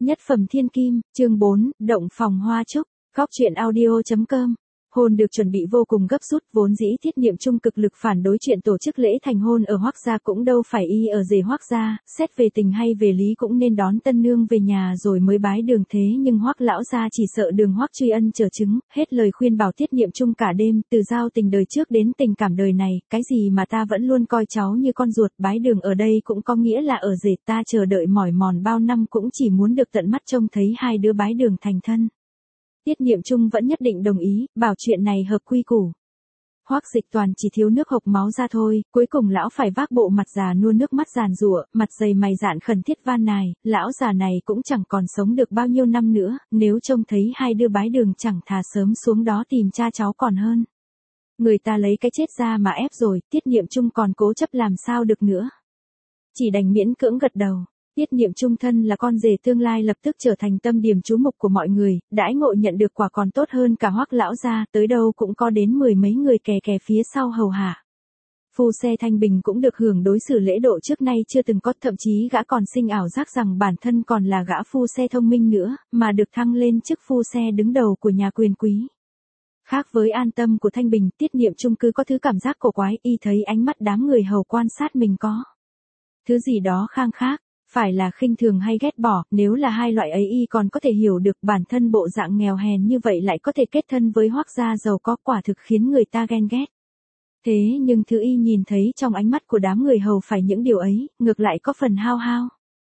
Nhất phẩm thiên kim, chương 4, động phòng hoa trúc, góc truyện audio.com. Hôn được chuẩn bị vô cùng gấp rút, vốn dĩ Tiết Niệm Trung cực lực phản đối chuyện tổ chức lễ thành hôn ở Hoắc gia, cũng đâu phải y ở rể Hoắc gia, xét về tình hay về lý cũng nên đón tân nương về nhà rồi mới bái đường, thế nhưng Hoắc lão gia chỉ sợ đường Hoắc Truy Ân trở chứng, hết lời khuyên bảo Tiết Niệm Trung cả đêm, từ giao tình đời trước đến tình cảm đời này, cái gì mà ta vẫn luôn coi cháu như con ruột, bái đường ở đây cũng có nghĩa là ở rể, ta chờ đợi mỏi mòn bao năm cũng chỉ muốn được tận mắt trông thấy hai đứa bái đường thành thân. Tiết Niệm Trung vẫn nhất định đồng ý, bảo chuyện này hợp quy củ. Hoắc Dịch Toàn chỉ thiếu nước hộc máu ra thôi, cuối cùng lão phải vác bộ mặt già nua nước mắt giàn giụa, mặt dày mày dạn khẩn thiết van nài, lão già này cũng chẳng còn sống được bao nhiêu năm nữa, nếu trông thấy hai đứa bái đường chẳng thà sớm xuống đó tìm cha cháu còn hơn. Người ta lấy cái chết ra mà ép rồi, Tiết Niệm Trung còn cố chấp làm sao được nữa. Chỉ đành miễn cưỡng gật đầu. Tiết Niệm Trung thân là con rể tương lai lập tức trở thành tâm điểm chú mục của mọi người, đãi ngộ nhận được quả còn tốt hơn cả Hoắc lão gia, tới đâu cũng có đến 10 mấy người kè kè phía sau hầu hạ. Phu xe Thanh Bình cũng được hưởng đối xử lễ độ trước nay chưa từng có, thậm chí gã còn sinh ảo giác rằng bản thân còn là gã phu xe thông minh nữa, mà được thăng lên chức phu xe đứng đầu của nhà quyền quý. Khác với an tâm của Thanh Bình, Tiết Niệm Trung cứ có thứ cảm giác cổ quái, y thấy ánh mắt đám người hầu quan sát mình có thứ gì đó khang khác. Phải là khinh thường hay ghét bỏ, nếu là hai loại ấy y còn có thể hiểu được, bản thân bộ dạng nghèo hèn như vậy lại có thể kết thân với Hoắc gia giàu có, quả thực khiến người ta ghen ghét. Thế nhưng thứ y nhìn thấy trong ánh mắt của đám người hầu phải những điều ấy, ngược lại có phần hao hao.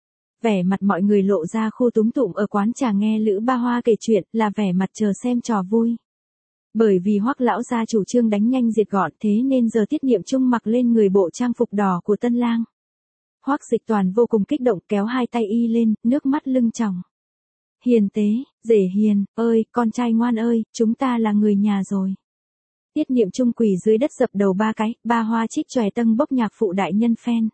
Vẻ mặt mọi người lộ ra khu túm tụm ở quán trà nghe Lữ Ba Hoa kể chuyện, là vẻ mặt chờ xem trò vui. Bởi vì Hoắc lão gia chủ trương đánh nhanh diệt gọn, thế nên giờ Tiết Niệm Trung mặc lên người bộ trang phục đỏ của tân lang. Hoắc Dịch Toàn vô cùng kích động, kéo hai tay y lên, nước mắt lưng tròng. Hiền tế, rể hiền, ơi, con trai ngoan ơi, chúng ta là người nhà rồi. Tiết Niệm Trung quỳ dưới đất dập đầu ba cái, ba hoa trích chòe tâng bốc nhạc phụ đại nhân phen.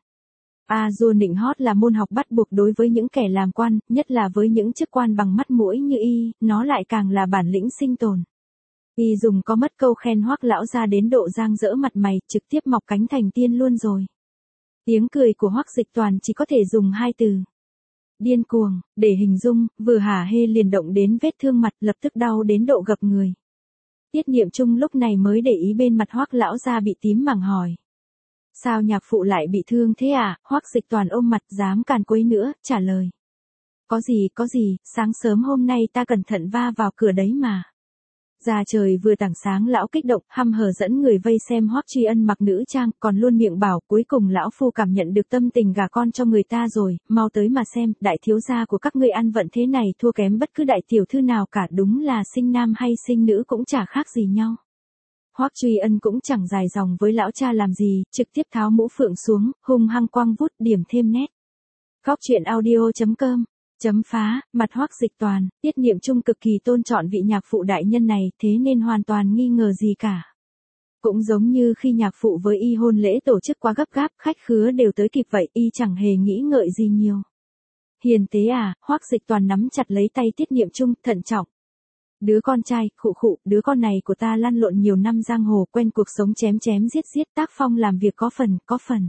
Du nịnh hót là môn học bắt buộc đối với những kẻ làm quan, nhất là với những chức quan bằng mắt mũi như y, nó lại càng là bản lĩnh sinh tồn. Y dùng có mất câu khen Hoắc lão gia đến độ giang dỡ mặt mày, trực tiếp mọc cánh thành tiên luôn rồi. Tiếng cười của Hoắc Dịch Toàn chỉ có thể dùng hai từ. Điên cuồng, để hình dung, vừa hả hê liền động đến vết thương mặt, lập tức đau đến độ gập người. Tiết Niệm Trung lúc này mới để ý bên mặt Hoắc lão gia bị tím mảng hỏi. Sao nhạc phụ lại bị thương thế à? Hoắc Dịch Toàn ôm mặt dám càn quấy nữa, trả lời. Có gì, sáng sớm hôm nay ta cẩn thận va vào cửa đấy mà. Ra trời vừa tảng sáng lão kích động, hăm hở dẫn người vây xem Hoắc Truy Ân mặc nữ trang, còn luôn miệng bảo cuối cùng lão phu cảm nhận được tâm tình gả con cho người ta rồi, mau tới mà xem, đại thiếu gia của các ngươi ăn vận thế này thua kém bất cứ đại tiểu thư nào cả, đúng là sinh nam hay sinh nữ cũng chả khác gì nhau. Hoắc Truy Ân cũng chẳng dài dòng với lão cha làm gì, trực tiếp tháo mũ phượng xuống, hung hăng quăng vút, điểm thêm nét. Góc truyện audio.com. Chấm phá, mặt Hoắc Dịch Toàn, Tiết Niệm Trung cực kỳ tôn trọng vị nhạc phụ đại nhân này, thế nên hoàn toàn nghi ngờ gì cả. Cũng giống như khi nhạc phụ với y hôn lễ tổ chức quá gấp gáp, khách khứa đều tới kịp vậy, y chẳng hề nghĩ ngợi gì nhiều. Hiền tế à, Hoắc Dịch Toàn nắm chặt lấy tay Tiết Niệm Trung, thận trọng. Đứa con trai, đứa con này của ta lăn lộn nhiều năm giang hồ, quen cuộc sống chém giết, tác phong làm việc có phần.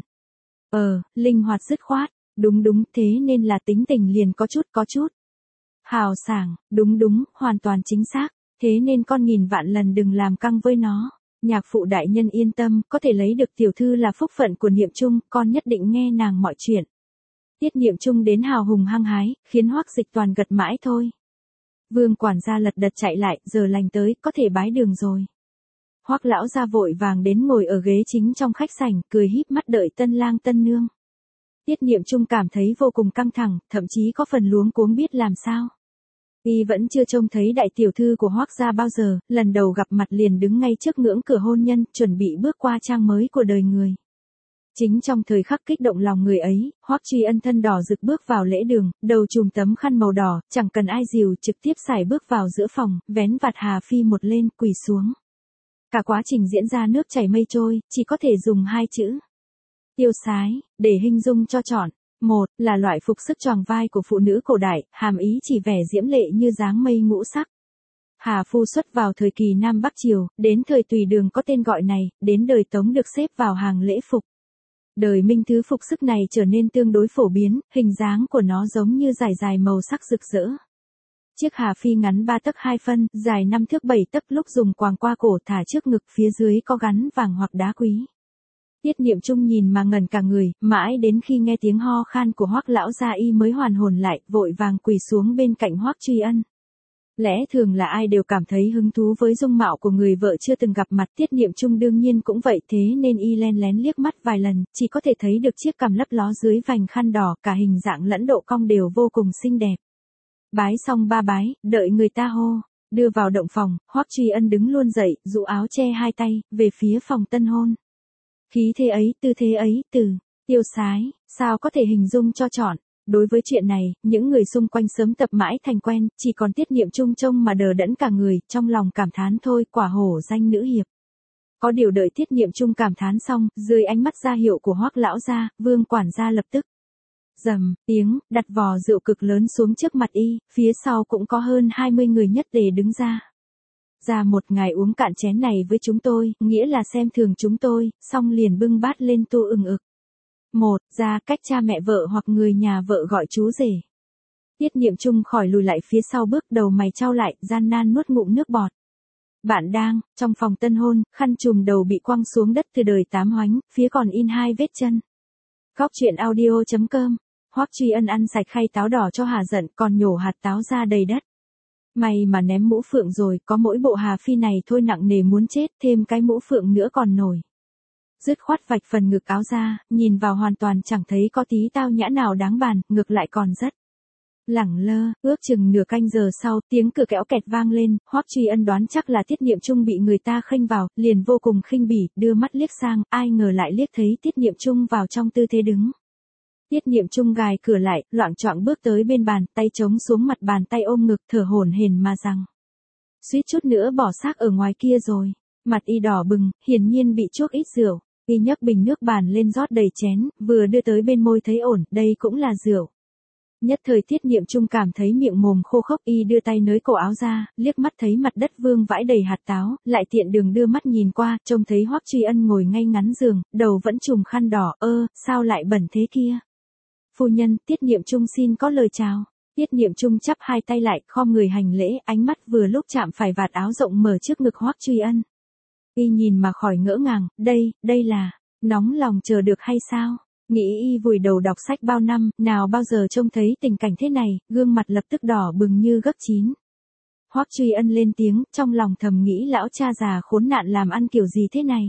Linh hoạt dứt khoát. Đúng, thế nên là tính tình liền có chút. Hào sảng, đúng, hoàn toàn chính xác, thế nên con nghìn vạn lần đừng làm căng với nó. Nhạc phụ đại nhân yên tâm, có thể lấy được tiểu thư là phúc phận của Niệm Trung, con nhất định nghe nàng mọi chuyện. Tiết Niệm Trung đến hào hùng hăng hái, khiến Hoắc Dịch Toàn gật mãi thôi. Vương quản gia lật đật chạy lại, giờ lành tới, có thể bái đường rồi. Hoắc lão gia vội vàng đến ngồi ở ghế chính trong khách sảnh, cười híp mắt đợi tân lang tân nương. Tiết Niệm Trung cảm thấy vô cùng căng thẳng, thậm chí có phần luống cuống biết làm sao. Y vẫn chưa trông thấy đại tiểu thư của Hoắc gia bao giờ, lần đầu gặp mặt liền đứng ngay trước ngưỡng cửa hôn nhân, chuẩn bị bước qua trang mới của đời người. Chính trong thời khắc kích động lòng người ấy, Hoắc Truy Ân thân đỏ rực bước vào lễ đường, đầu trùm tấm khăn màu đỏ, chẳng cần ai dìu, trực tiếp sải bước vào giữa phòng, vén vạt hà phi một lên, quỳ xuống. Cả quá trình diễn ra nước chảy mây trôi, chỉ có thể dùng hai chữ. Tiêu sái, để hình dung cho chọn. Một, là loại phục sức choàng vai của phụ nữ cổ đại, hàm ý chỉ vẻ diễm lệ như dáng mây ngũ sắc. Hà phu xuất vào thời kỳ Nam Bắc Triều, đến thời Tùy Đường có tên gọi này, đến đời Tống được xếp vào hàng lễ phục. Đời Minh Thứ phục sức này trở nên tương đối phổ biến, hình dáng của nó giống như dải dài màu sắc rực rỡ. Chiếc hà phi ngắn 3 tấc 2 phân, dài 5 thước 7 tấc, lúc dùng quàng qua cổ thả trước ngực, phía dưới có gắn vàng hoặc đá quý. Tiết Niệm Trung nhìn mà ngẩn cả người, mãi đến khi nghe tiếng ho khan của Hoắc lão gia y mới hoàn hồn lại, vội vàng quỳ xuống bên cạnh Hoắc Truy Ân. Lẽ thường là ai đều cảm thấy hứng thú với dung mạo của người vợ chưa từng gặp mặt, Tiết Niệm Trung đương nhiên cũng vậy, thế nên y len lén liếc mắt vài lần, chỉ có thể thấy được chiếc cằm lấp ló dưới vành khăn đỏ, cả hình dạng lẫn độ cong đều vô cùng xinh đẹp. Bái xong 3 bái, đợi người ta hô, đưa vào động phòng, Hoắc Truy Ân đứng luôn dậy, dụ áo che hai tay, về phía phòng tân hôn. Khí thế ấy, tư thế ấy, từ tiêu sái, sao có thể hình dung cho trọn. Đối với chuyện này, những người xung quanh sớm tập mãi thành quen, chỉ còn Tiết Niệm Trung trông mà đờ đẫn cả người, trong lòng cảm thán thôi, quả hổ danh nữ hiệp. Có điều đợi Tiết Niệm Trung cảm thán xong, dưới ánh mắt ra hiệu của Hoắc lão gia, Vương quản gia lập tức rầm tiếng, đặt vò rượu cực lớn xuống trước mặt y, phía sau cũng có hơn 20 người nhất tề đứng ra. Ra một ngài uống cạn chén này với chúng tôi, nghĩa là xem thường chúng tôi, xong liền bưng bát lên tu ừng ực. Một, ra cách cha mẹ vợ hoặc người nhà vợ gọi chú rể. Tiết Niệm Trung khỏi lùi lại phía sau bước, đầu mày chau lại, gian nan nuốt ngụm nước bọt. Bạn đang, trong phòng tân hôn, khăn trùm đầu bị quăng xuống đất từ đời 8 hoánh, phía còn in 2 vết chân. Góc truyện audio.com. Hoắc Truy Ân ăn sạch khay táo đỏ cho hà giận, còn nhổ hạt táo ra đầy đất. May mà ném mũ phượng rồi, có mỗi bộ hà phi này thôi nặng nề muốn chết, thêm cái mũ phượng nữa còn nổi. Dứt khoát vạch phần ngực áo ra, nhìn vào hoàn toàn chẳng thấy có tí tao nhã nào đáng bàn, ngược lại còn rất lẳng lơ. Ước chừng nửa canh giờ sau, tiếng cửa kéo kẹt vang lên, Hoắc Truy Ân đoán chắc là Tiết Niệm Trung bị người ta khênh vào, liền vô cùng khinh bỉ, đưa mắt liếc sang, ai ngờ lại liếc thấy Tiết Niệm Trung vào trong tư thế đứng. Tiết Niệm Trung gài cửa lại, loạng choạng bước tới bên bàn, tay chống xuống mặt bàn, tay ôm ngực, thở hổn hển mà rằng: suýt chút nữa bỏ xác ở ngoài kia rồi. Mặt y đỏ bừng, hiển nhiên bị chuốc ít rượu. Y nhấc bình nước bàn lên rót đầy chén, vừa đưa tới bên môi thấy ổn, đây cũng là rượu. Nhất thời Tiết Niệm Trung cảm thấy miệng mồm khô khốc, y đưa tay nới cổ áo ra, liếc mắt thấy mặt đất vương vãi đầy hạt táo, lại tiện đường đưa mắt nhìn qua, trông thấy Hoắc Truy Ân ngồi ngay ngắn giường, đầu vẫn trùm khăn đỏ, sao lại bẩn thế kia? Phu nhân, Tiết Niệm Trung xin có lời chào. Tiết Niệm Trung chắp hai tay lại, khom người hành lễ, ánh mắt vừa lúc chạm phải vạt áo rộng mở trước ngực Hoắc Truy Ân. Y nhìn mà khỏi ngỡ ngàng, đây là, nóng lòng chờ được hay sao? Nghĩ y vùi đầu đọc sách bao năm, nào bao giờ trông thấy tình cảnh thế này, gương mặt lập tức đỏ bừng như gấc chín. Hoắc Truy Ân lên tiếng, trong lòng thầm nghĩ lão cha già khốn nạn làm ăn kiểu gì thế này?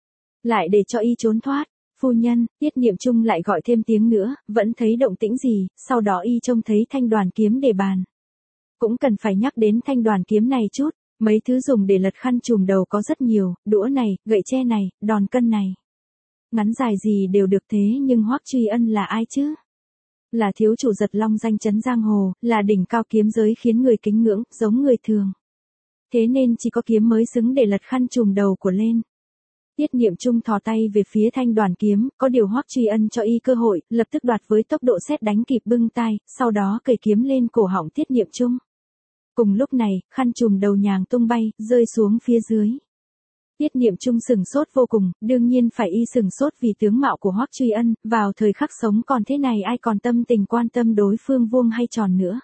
Lại để cho y trốn thoát. Phu nhân, Tiết Niệm Trung lại gọi thêm tiếng nữa, vẫn thấy động tĩnh gì, sau đó y trông thấy thanh đoàn kiếm để bàn. Cũng cần phải nhắc đến thanh đoàn kiếm này chút, mấy thứ dùng để lật khăn trùm đầu có rất nhiều, đũa này, gậy tre này, đòn cân này. Ngắn dài gì đều được, thế nhưng Hoắc Truy Ân là ai chứ? Là thiếu chủ giật long danh chấn giang hồ, là đỉnh cao kiếm giới khiến người kính ngưỡng, giống người thường. Thế nên chỉ có kiếm mới xứng để lật khăn trùm đầu của lên. Tiết Niệm Trung thò tay về phía thanh đoàn kiếm, có điều Hoắc Truy Ân cho y cơ hội, lập tức đoạt với tốc độ sét đánh kịp bưng tay, sau đó cởi kiếm lên cổ họng Tiết Niệm Trung. Cùng lúc này, khăn trùm đầu nhàng tung bay, rơi xuống phía dưới. Tiết Niệm Trung sửng sốt vô cùng, đương nhiên phải y sửng sốt vì tướng mạo của Hoắc Truy Ân, vào thời khắc sống còn thế này ai còn tâm tình quan tâm đối phương vuông hay tròn nữa.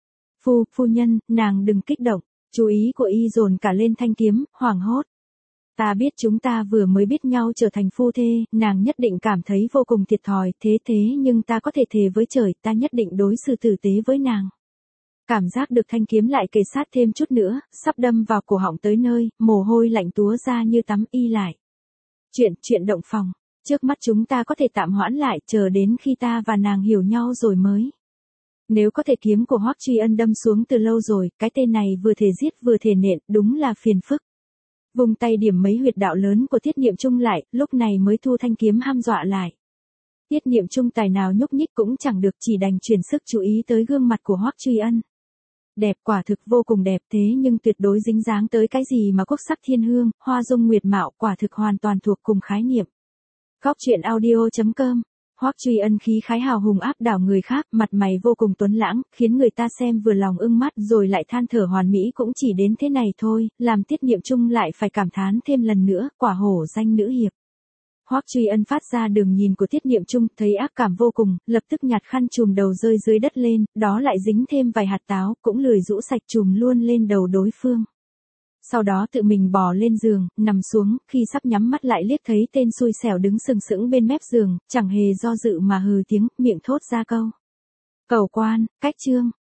Phu nhân, nàng đừng kích động, chú ý của y dồn cả lên thanh kiếm, hoảng hốt. Ta biết chúng ta vừa mới biết nhau trở thành phu thê, nàng nhất định cảm thấy vô cùng thiệt thòi, thế nhưng ta có thể thề với trời, ta nhất định đối xử tử tế với nàng. Cảm giác được thanh kiếm lại kề sát thêm chút nữa, sắp đâm vào cổ họng tới nơi, mồ hôi lạnh túa ra như tắm y lại. Chuyện động phòng, trước mắt chúng ta có thể tạm hoãn lại, chờ đến khi ta và nàng hiểu nhau rồi mới. Nếu có thể kiếm của Hoắc Truy Ân đâm xuống từ lâu rồi, cái tên này vừa thể giết vừa thể nện, đúng là phiền phức. Vùng tay điểm mấy huyệt đạo lớn của Tiết Niệm Trung lại, lúc này mới thu thanh kiếm hăm dọa lại. Tiết Niệm Trung tài nào nhúc nhích cũng chẳng được, chỉ đành chuyển sức chú ý tới gương mặt của Hoắc Truy Ân. Đẹp, quả thực vô cùng đẹp, thế nhưng tuyệt đối dính dáng tới cái gì mà quốc sắc thiên hương, hoa dung nguyệt mạo, quả thực hoàn toàn thuộc cùng khái niệm. Góc truyện audio.com. Hoắc Truy Ân khí khái hào hùng áp đảo người khác, mặt mày vô cùng tuấn lãng, khiến người ta xem vừa lòng ưng mắt, rồi lại than thở hoàn mỹ cũng chỉ đến thế này thôi, làm Tiết Niệm Trung lại phải cảm thán thêm lần nữa, quả hổ danh nữ hiệp. Hoắc Truy Ân phát ra đường nhìn của Tiết Niệm Trung, thấy ác cảm vô cùng, lập tức nhặt khăn chùm đầu rơi dưới đất lên, đó lại dính thêm vài hạt táo, cũng lười rũ sạch chùm luôn lên đầu đối phương. Sau đó tự mình bò lên giường, nằm xuống, khi sắp nhắm mắt lại liếc thấy tên xui xẻo đứng sừng sững bên mép giường, chẳng hề do dự mà hừ tiếng, miệng thốt ra câu. Cẩu quan, cách chương.